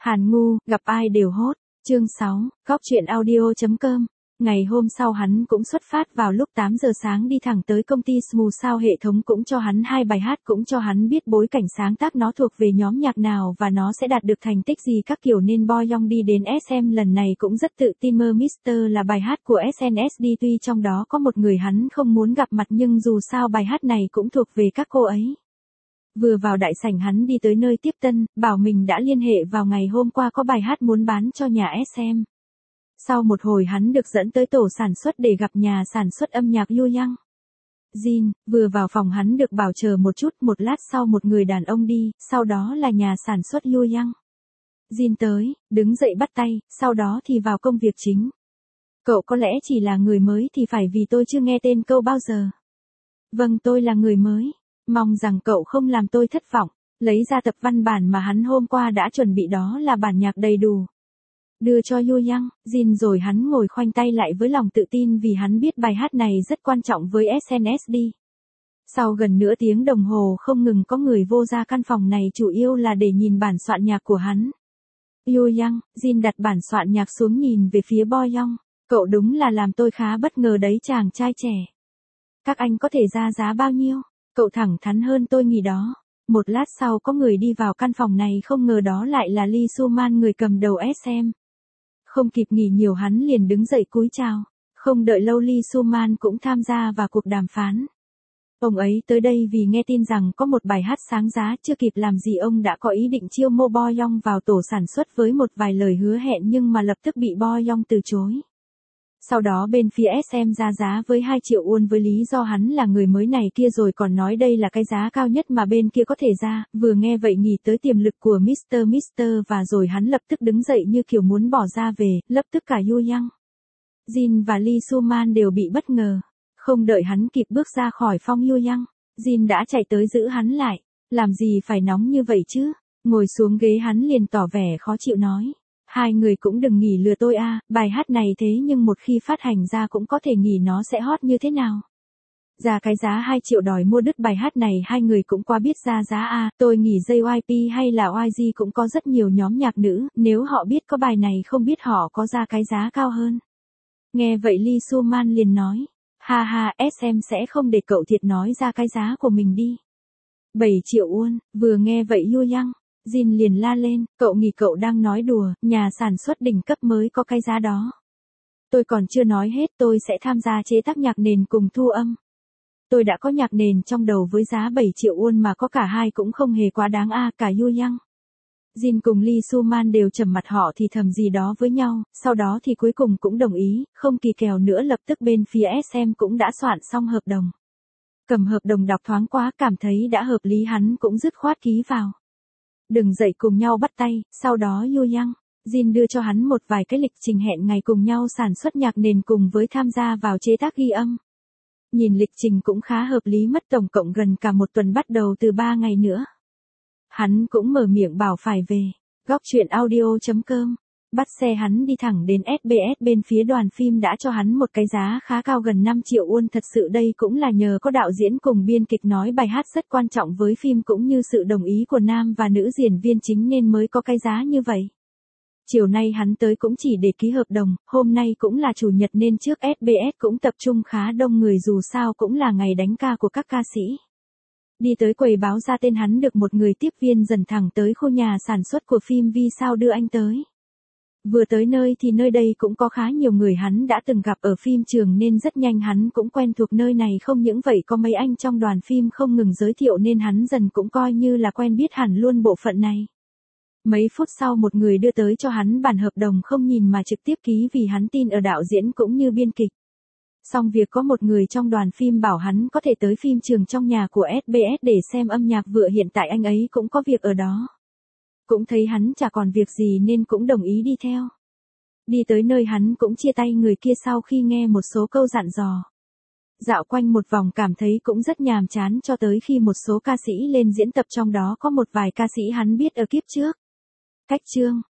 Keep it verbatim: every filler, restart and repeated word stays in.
Hàn Ngu, gặp ai đều hốt. Chương sáu, góc truyện audio chấm com. Ngày hôm sau hắn cũng xuất phát vào lúc tám giờ sáng đi thẳng tới công ty Smooth Sound, hệ thống cũng cho hắn hai bài hát, cũng cho hắn biết bối cảnh sáng tác nó thuộc về nhóm nhạc nào và nó sẽ đạt được thành tích gì các kiểu, nên Boyoung đi đến ét em lần này cũng rất tự tin. Mơ Mister là bài hát của ét en ét đê, tuy trong đó có một người hắn không muốn gặp mặt nhưng dù sao bài hát này cũng thuộc về các cô ấy. Vừa vào đại sảnh hắn đi tới nơi tiếp tân, bảo mình đã liên hệ vào ngày hôm qua có bài hát muốn bán cho nhà ét em. Sau một hồi hắn được dẫn tới tổ sản xuất để gặp nhà sản xuất âm nhạc Youyang. Jin, vừa vào phòng hắn được bảo chờ một chút, một lát sau một người đàn ông đi, sau đó là nhà sản xuất Youyang. Jin tới, đứng dậy bắt tay, sau đó thì vào công việc chính. Cậu có lẽ chỉ là người mới thì phải, vì tôi chưa nghe tên cậu bao giờ. Vâng, tôi là người mới. Mong rằng cậu không làm tôi thất vọng. Lấy ra tập văn bản mà hắn hôm qua đã chuẩn bị, đó là bản nhạc đầy đủ. Đưa cho Youyang, Jin, rồi hắn ngồi khoanh tay lại với lòng tự tin vì hắn biết bài hát này rất quan trọng với ét en ét đê. Sau gần nửa tiếng đồng hồ không ngừng có người vô ra căn phòng này, chủ yếu là để nhìn bản soạn nhạc của hắn. Youyang, Jin đặt bản soạn nhạc xuống nhìn về phía Boyoung. Cậu đúng là làm tôi khá bất ngờ đấy chàng trai trẻ. Các anh có thể ra giá bao nhiêu? Cậu thẳng thắn hơn tôi nghĩ đó. Một lát sau có người đi vào căn phòng này, không ngờ đó lại là Lee Soo-man, người cầm đầu ét em. Không kịp nghỉ nhiều hắn liền đứng dậy cúi chào. Không đợi lâu Lee Soo-man cũng tham gia vào cuộc đàm phán. Ông ấy tới đây vì nghe tin rằng có một bài hát sáng giá, chưa kịp làm gì ông đã có ý định chiêu mộ Boyoung vào tổ sản xuất với một vài lời hứa hẹn, nhưng mà lập tức bị Boyoung từ chối. Sau đó bên phía ét em ra giá với hai triệu won với lý do hắn là người mới này kia, rồi còn nói đây là cái giá cao nhất mà bên kia có thể ra. Vừa nghe vậy nghĩ tới tiềm lực của Mister Mister và rồi hắn lập tức đứng dậy như kiểu muốn bỏ ra về, lập tức cả Youyang, Jin và Lee Soo-man đều bị bất ngờ. Không đợi hắn kịp bước ra khỏi phòng Youyang, Jin đã chạy tới giữ hắn lại. Làm gì phải nóng như vậy chứ? Ngồi xuống ghế hắn liền tỏ vẻ khó chịu nói. Hai người cũng đừng nghỉ lừa tôi a, bài hát này thế nhưng một khi phát hành ra cũng có thể nghĩ nó sẽ hot như thế nào. Ra cái giá hai triệu đòi mua đứt bài hát này, hai người cũng quá biết ra giá a, tôi nghĩ gi i pê hay là i giê cũng có rất nhiều nhóm nhạc nữ, nếu họ biết có bài này không biết họ có ra cái giá cao hơn. Nghe vậy Lee Soo-man liền nói, ha ha, ét em sẽ không để cậu thiệt, nói ra cái giá của mình đi. bảy triệu won, vừa nghe vậy Youyang, Jin liền la lên, cậu nghĩ cậu đang nói đùa, nhà sản xuất đỉnh cấp mới có cái giá đó. Tôi còn chưa nói hết, tôi sẽ tham gia chế tác nhạc nền cùng thu âm. Tôi đã có nhạc nền trong đầu với giá bảy triệu won mà có cả hai cũng không hề quá đáng a. Cả Youyang, Jin cùng Lee Soo-man đều trầm mặt, họ thì thầm gì đó với nhau, sau đó thì cuối cùng cũng đồng ý, không kỳ kèo nữa, lập tức bên phía ét em cũng đã soạn xong hợp đồng. Cầm hợp đồng đọc thoáng quá, cảm thấy đã hợp lý, hắn cũng dứt khoát ký vào. Đừng dậy cùng nhau bắt tay, sau đó Youyang, Jin đưa cho hắn một vài cái lịch trình hẹn ngày cùng nhau sản xuất nhạc nền cùng với tham gia vào chế tác ghi âm. Nhìn lịch trình cũng khá hợp lý, mất tổng cộng gần cả một tuần, bắt đầu từ ba ngày nữa. Hắn cũng mở miệng bảo phải về. Góc truyện audio chấm com. Bắt xe hắn đi thẳng đến ét bê ét, bên phía đoàn phim đã cho hắn một cái giá khá cao, gần năm triệu won. Thật sự đây cũng là nhờ có đạo diễn cùng biên kịch nói bài hát rất quan trọng với phim cũng như sự đồng ý của nam và nữ diễn viên chính nên mới có cái giá như vậy. Chiều nay hắn tới cũng chỉ để ký hợp đồng, hôm nay cũng là chủ nhật nên trước ét bê ét cũng tập trung khá đông người, dù sao cũng là ngày đánh ca của các ca sĩ. Đi tới quầy báo ra tên hắn được một người tiếp viên dần thẳng tới khu nhà sản xuất của phim Vì sao đưa anh tới. Vừa tới nơi thì nơi đây cũng có khá nhiều người hắn đã từng gặp ở phim trường nên rất nhanh hắn cũng quen thuộc nơi này, không những vậy có mấy anh trong đoàn phim không ngừng giới thiệu nên hắn dần cũng coi như là quen biết hẳn luôn bộ phận này. Mấy phút sau một người đưa tới cho hắn bản hợp đồng, không nhìn mà trực tiếp ký vì hắn tin ở đạo diễn cũng như biên kịch. Xong việc có một người trong đoàn phim bảo hắn có thể tới phim trường trong nhà của ét bê ét để xem âm nhạc, vừa hiện tại anh ấy cũng có việc ở đó. Cũng thấy hắn chả còn việc gì nên cũng đồng ý đi theo. Đi tới nơi hắn cũng chia tay người kia sau khi nghe một số câu dặn dò. Dạo quanh một vòng cảm thấy cũng rất nhàm chán, cho tới khi một số ca sĩ lên diễn tập, trong đó có một vài ca sĩ hắn biết ở kiếp trước. Cách chương,